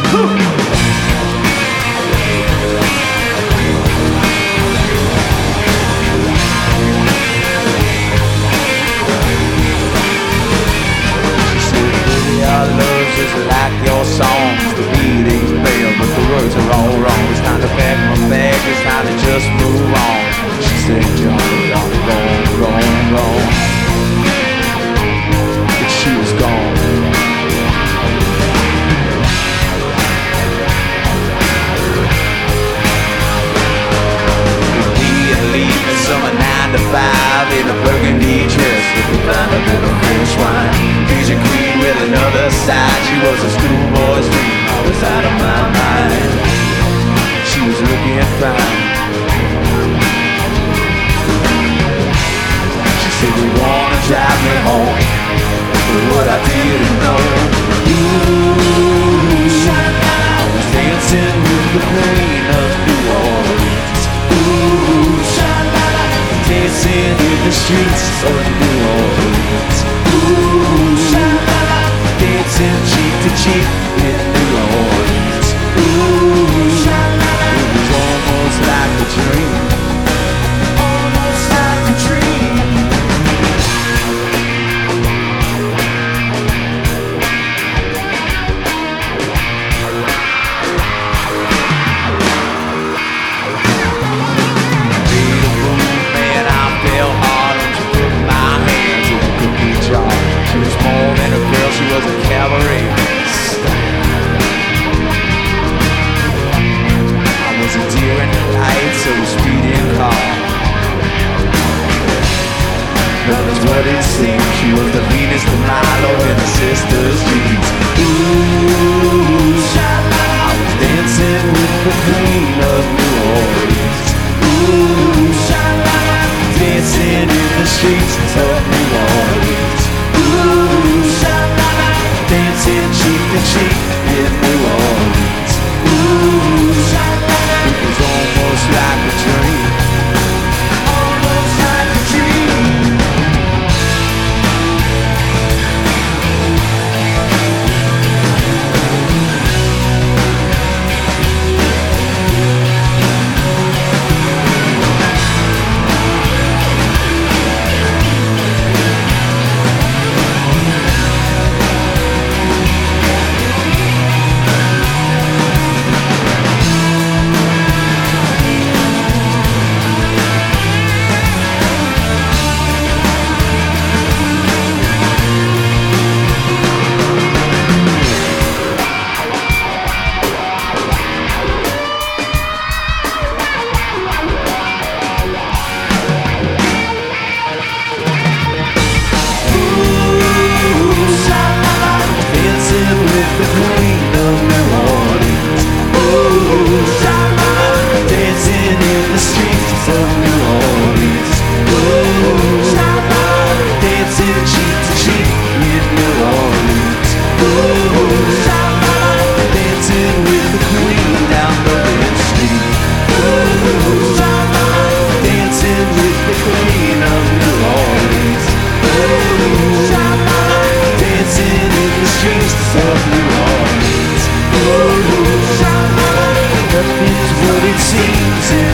Like your songs, the beat ain't fail, but the words are all wrong. It's time to pack my bag, it's time to just move on. She said, Johnny, I'm gone. But she was gone. With me and leaving summer 9 to 5 in a burgundy dress with a blind a little French wine. She's a queen with another side. She was a schoolboy's dream. I was out of my mind. She was looking fine. She said, you wanna drive me home, but what I didn't know, ooh, I was dancing with the pain of New Orleans. Ooh, dancing in the streets of New Orleans. Ooh, dancing cheek to cheek in New Orleans. Ooh, it was almost like a dream. Almost like a dream. Beautiful man, I fell hard when she put my hands in a cookie jar. She was more than a girl, she was a cavalry star. I was a deer in the lights of a speeding car. But that's what it seemed. She was the Venus de Milo in her sister's jeans. Ooh, I was dancing with the queen of New Orleans. Ooh, dancing in the streets of New Orleans. Ooh, dancing cheek to cheek in New Orleans. Ooh, it was almost like a dream. Almost like a dream. Nothing's what it seems.